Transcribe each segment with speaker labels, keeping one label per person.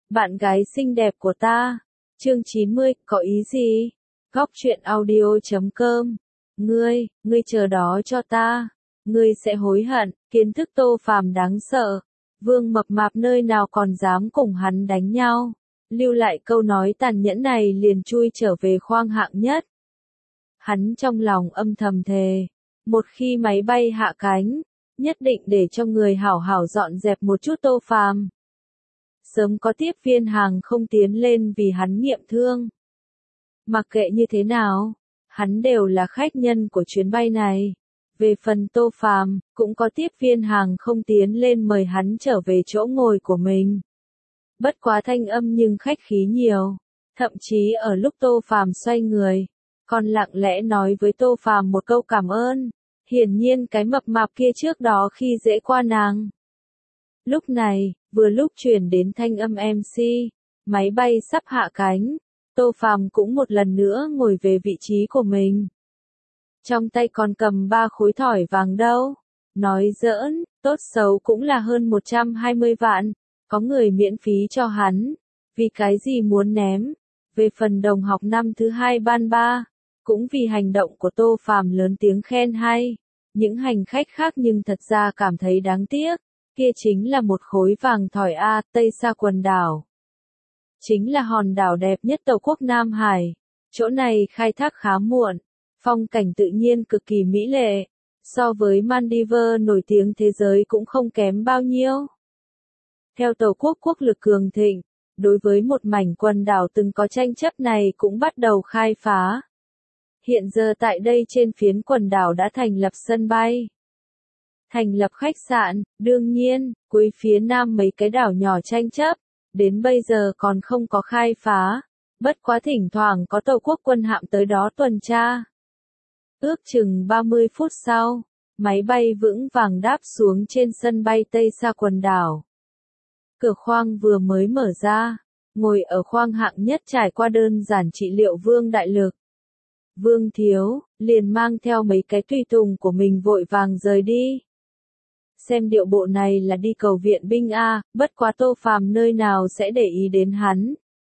Speaker 1: Bạn gái xinh đẹp của ta. Chương 90, có ý gì? Góc truyện audio.com. Ngươi chờ đó cho ta. Ngươi sẽ hối hận. Kiến thức Tô Phàm đáng sợ. Vương Mập Mạp nơi nào còn dám cùng hắn đánh nhau. Lưu lại câu nói tàn nhẫn này liền chui trở về khoang hạng nhất. Hắn trong lòng âm thầm thề. Một khi máy bay hạ cánh, nhất định để cho người hảo hảo dọn dẹp một chút Tô Phàm. Sớm có tiếp viên hàng không tiến lên vì hắn nghiệm thương. Mặc kệ như thế nào, hắn đều là khách nhân của chuyến bay này. Về phần Tô Phàm, cũng có tiếp viên hàng không tiến lên mời hắn trở về chỗ ngồi của mình. Bất quá thanh âm nhưng khách khí nhiều, thậm chí ở lúc Tô Phàm xoay người, còn lặng lẽ nói với Tô Phàm một câu cảm ơn. Hiển nhiên cái mập mạp kia trước đó khi dễ qua nàng. Lúc này, vừa lúc chuyển đến thanh âm MC, máy bay sắp hạ cánh, Tô Phàm cũng một lần nữa ngồi về vị trí của mình. Trong tay còn cầm 3 khối thỏi vàng đâu. Nói giỡn, tốt xấu cũng là hơn 120 vạn, có người miễn phí cho hắn, vì cái gì muốn ném. Về phần đồng học năm thứ 2 ban 3, cũng vì hành động của Tô Phàm lớn tiếng khen hay. Những hành khách khác nhưng thật ra cảm thấy đáng tiếc. Kia chính là một khối vàng thỏi A, Tây Sa quần đảo. Chính là hòn đảo đẹp nhất Tổ quốc Nam Hải. Chỗ này khai thác khá muộn, phong cảnh tự nhiên cực kỳ mỹ lệ. So với Maldives nổi tiếng thế giới cũng không kém bao nhiêu. Theo Tổ quốc quốc lực cường thịnh, đối với một mảnh quần đảo từng có tranh chấp này cũng bắt đầu khai phá. Hiện giờ tại đây trên phiến quần đảo đã thành lập sân bay, thành lập khách sạn, đương nhiên, cuối phía nam mấy cái đảo nhỏ tranh chấp, đến bây giờ còn không có khai phá, bất quá thỉnh thoảng có tàu quốc quân hạm tới đó tuần tra. Ước chừng 30 phút sau, máy bay vững vàng đáp xuống trên sân bay Tây Sa quần đảo. Cửa khoang vừa mới mở ra, ngồi ở khoang hạng nhất trải qua đơn giản trị liệu Vương Đại Lực. Vương Thiếu, liền mang theo mấy cái tùy tùng của mình vội vàng rời đi. Xem điệu bộ này là đi cầu viện binh A, bất quá Tô Phàm nơi nào sẽ để ý đến hắn.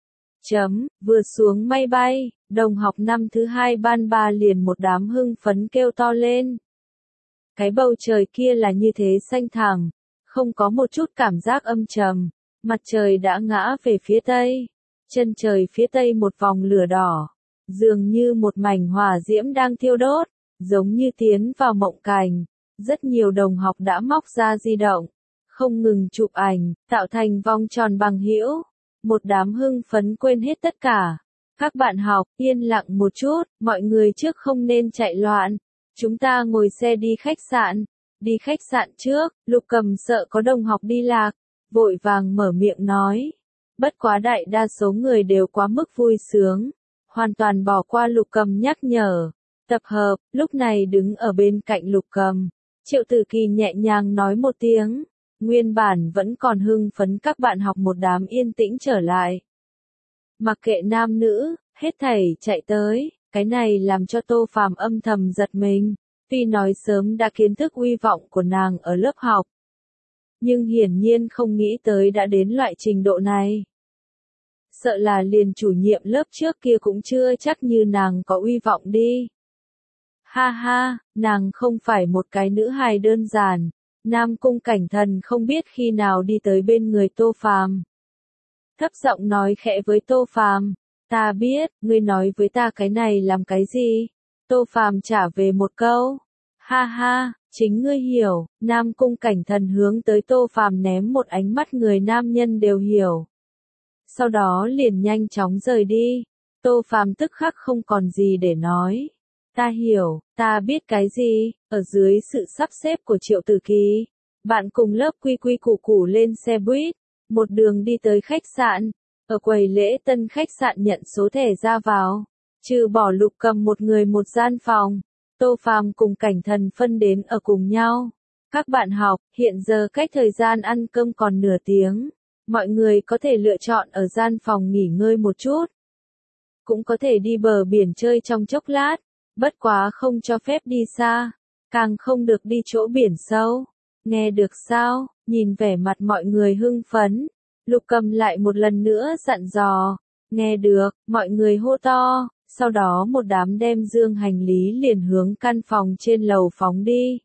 Speaker 1: Vừa xuống máy bay, đồng học năm thứ 2 ban 3 liền một đám hưng phấn kêu to lên. Cái bầu trời kia là như thế xanh thẳm, không có một chút cảm giác âm trầm, mặt trời đã ngã về phía tây, chân trời phía tây một vòng lửa đỏ, dường như một mảnh hỏa diễm đang thiêu đốt, giống như tiến vào mộng cảnh. Rất nhiều đồng học đã móc ra di động, không ngừng chụp ảnh, tạo thành vòng tròn bằng hữu. Một đám hưng phấn quên hết tất cả. Các bạn học, yên lặng một chút, mọi người trước không nên chạy loạn. Chúng ta ngồi xe đi khách sạn. Đi khách sạn trước, Lục Cầm sợ có đồng học đi lạc, vội vàng mở miệng nói. Bất quá đại đa số người đều quá mức vui sướng, hoàn toàn bỏ qua Lục Cầm nhắc nhở. Tập hợp, lúc này đứng ở bên cạnh Lục Cầm. Triệu Tử Kỳ nhẹ nhàng nói một tiếng, nguyên bản vẫn còn hưng phấn các bạn học một đám yên tĩnh trở lại. Mặc kệ nam nữ, hết thảy chạy tới, cái này làm cho Tô Phàm âm thầm giật mình, tuy nói sớm đã kiến thức uy vọng của nàng ở lớp học. Nhưng hiển nhiên không nghĩ tới đã đến loại trình độ này. Sợ là liền chủ nhiệm lớp trước kia cũng chưa chắc như nàng có uy vọng đi. Ha ha, nàng không phải một cái nữ hài đơn giản. Nam Cung Cảnh Thần không biết khi nào đi tới bên người Tô Phàm. Thấp giọng nói khẽ với Tô Phàm, ta biết, ngươi nói với ta cái này làm cái gì? Tô Phàm trả về một câu, ha ha, chính ngươi hiểu. Nam Cung Cảnh Thần hướng tới Tô Phàm ném một ánh mắt người nam nhân đều hiểu. Sau đó liền nhanh chóng rời đi. Tô Phàm tức khắc không còn gì để nói. Ta hiểu, ta biết cái gì. Ở dưới sự sắp xếp của Triệu Tử Kỳ, bạn cùng lớp quy quy củ củ lên xe buýt, một đường đi tới khách sạn. Ở quầy lễ tân khách sạn nhận số thẻ ra vào, trừ bỏ Lục Cầm một người một gian phòng, Tô Phàm cùng Cảnh Thần phân đến ở cùng nhau. Các bạn học, hiện giờ cách thời gian ăn cơm còn nửa tiếng, mọi người có thể lựa chọn ở gian phòng nghỉ ngơi một chút, cũng có thể đi bờ biển chơi trong chốc lát, bất quá không cho phép đi xa, càng không được đi chỗ biển sâu. Nghe được sao? Nhìn vẻ mặt mọi người hưng phấn, Lục Cầm lại một lần nữa dặn dò. Nghe được, mọi người hô to, sau đó một đám đem dương hành lý liền hướng căn phòng trên lầu phóng đi.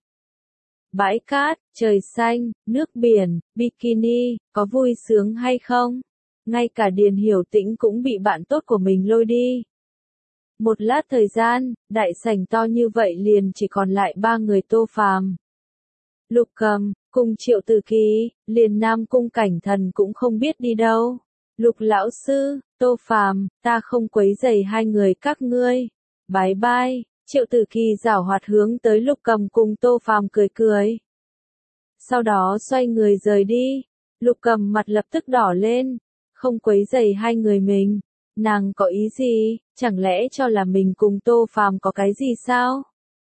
Speaker 1: Bãi cát, trời xanh, nước biển, bikini, có vui sướng hay không? Ngay cả Điền Hiểu Tĩnh cũng bị bạn tốt của mình lôi đi. Một lát thời gian, đại sảnh to như vậy liền chỉ còn lại 3 người Tô Phàm, Lục Cầm, cùng Triệu Tử Kỳ, liền Nam Cung Cảnh Thần cũng không biết đi đâu. Lục lão sư, Tô Phàm, ta không quấy rầy hai người các ngươi. Bye bye. Triệu Tử Kỳ giảo hoạt hướng tới Lục Cầm cùng Tô Phàm cười cười. Sau đó xoay người rời đi. Lục Cầm mặt lập tức đỏ lên. Không quấy rầy hai người mình. Nàng có ý gì? Chẳng lẽ cho là mình cùng Tô Phàm có cái gì sao?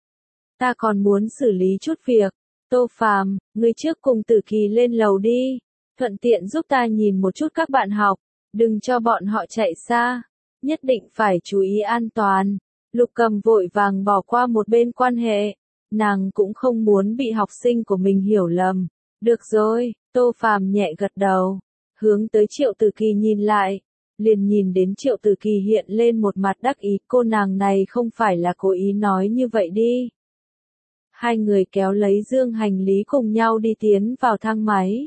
Speaker 1: Ta còn muốn xử lý chút việc. Tô Phàm, ngươi trước cùng Tử Kỳ lên lầu đi. Thuận tiện giúp ta nhìn một chút các bạn học. Đừng cho bọn họ chạy xa. Nhất định phải chú ý an toàn. Lục Cầm vội vàng bỏ qua một bên quan hệ. Nàng cũng không muốn bị học sinh của mình hiểu lầm. Được rồi, Tô Phàm nhẹ gật đầu. Hướng tới Triệu Tử Kỳ nhìn lại. Liền nhìn đến Triệu Tử Kỳ hiện lên một mặt đắc ý. Cô nàng này không phải là cố ý nói như vậy đi. Hai người kéo lấy dương hành lý cùng nhau đi tiến vào thang máy.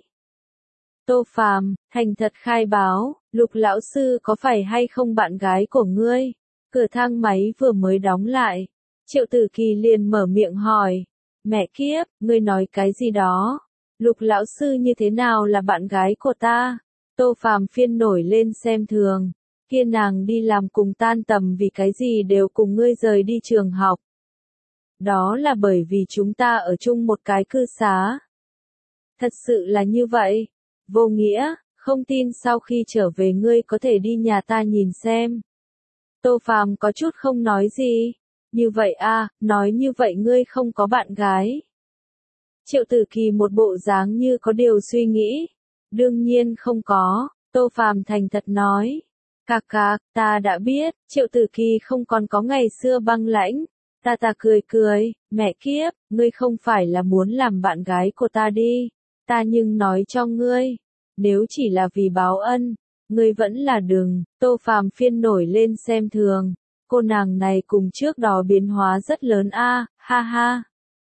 Speaker 1: Tô Phàm, thành thật khai báo, Lục lão sư có phải hay không bạn gái của ngươi? Cửa thang máy vừa mới đóng lại. Triệu Tử Kỳ liền mở miệng hỏi. Mẹ kiếp, ngươi nói cái gì đó? Lục lão sư như thế nào là bạn gái của ta? Tô Phàm phiên nổi lên xem thường. Kia nàng đi làm cùng tan tầm vì cái gì đều cùng ngươi rời đi trường học. Đó là bởi vì chúng ta ở chung một cái cư xá. Thật sự là như vậy. Vô nghĩa, không tin sau khi trở về ngươi có thể đi nhà ta nhìn xem. Tô Phàm có chút không nói gì. Như vậy à, nói như vậy ngươi không có bạn gái. Triệu Tử Kỳ một bộ dáng như có điều suy nghĩ. Đương nhiên không có, Tô Phàm thành thật nói. Cạc cạc, ta đã biết, Triệu Tử Kỳ không còn có ngày xưa băng lãnh. Ta cười cười, mẹ kiếp, ngươi không phải là muốn làm bạn gái của ta đi. Ta nhưng nói cho ngươi, nếu chỉ là vì báo ân, ngươi vẫn là đừng. Tô Phàm phiên nổi lên xem thường. Cô nàng này cùng trước đó biến hóa rất lớn a, ha ha.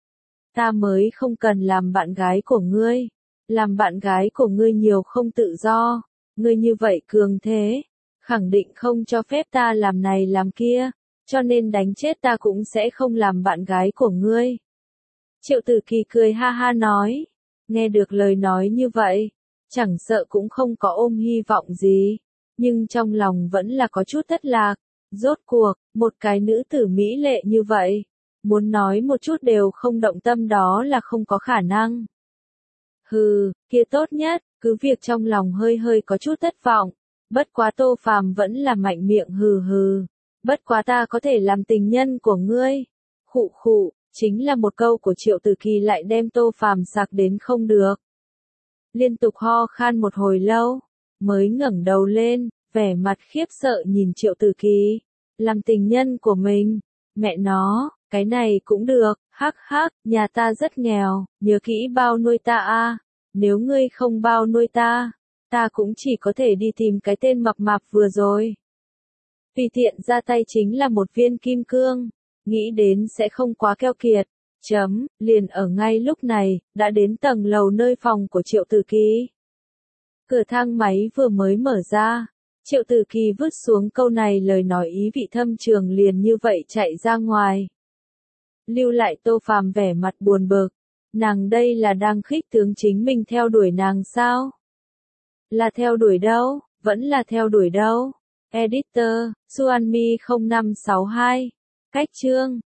Speaker 1: Ta mới không cần làm bạn gái của ngươi. Làm bạn gái của ngươi nhiều không tự do. Ngươi như vậy cường thế. Khẳng định không cho phép ta làm này làm kia. Cho nên đánh chết ta cũng sẽ không làm bạn gái của ngươi. Triệu Tử Kỳ cười ha ha nói. Nghe được lời nói như vậy. Chẳng sợ cũng không có ôm hy vọng gì. Nhưng trong lòng vẫn là có chút thất lạc. Rốt cuộc, một cái nữ tử mỹ lệ như vậy. Muốn nói một chút đều không động tâm đó là không có khả năng. Hừ, kia tốt nhất, cứ việc trong lòng hơi hơi có chút thất vọng. Bất quá Tô Phàm vẫn là mạnh miệng hừ hừ. Bất quá ta có thể làm tình nhân của ngươi. Khụ khụ, chính là một câu của Triệu Tử Kỳ lại đem Tô Phàm sặc đến không được. Liên tục ho khan một hồi lâu, mới ngẩng đầu lên, vẻ mặt khiếp sợ nhìn Triệu Tử Kỳ. Làm tình nhân của mình, mẹ nó, cái này cũng được, hắc hắc, nhà ta rất nghèo, nhớ kỹ bao nuôi ta a. Nếu ngươi không bao nuôi ta cũng chỉ có thể đi tìm cái tên mập mạp vừa rồi. Tùy tiện ra tay chính là một viên kim cương, nghĩ đến sẽ không quá keo kiệt. Liền ở ngay lúc này, đã đến tầng lầu nơi phòng của Triệu Tử Kỳ. Cửa thang máy vừa mới mở ra, Triệu Tử Kỳ vứt xuống câu này lời nói ý vị thâm trường liền như vậy chạy ra ngoài. Lưu lại Tô Phàm vẻ mặt buồn bực, nàng đây là đang khích tướng chính mình theo đuổi nàng sao? Là theo đuổi đâu, vẫn là theo đuổi đâu? Editor, Xuanmi 0562. Cách chương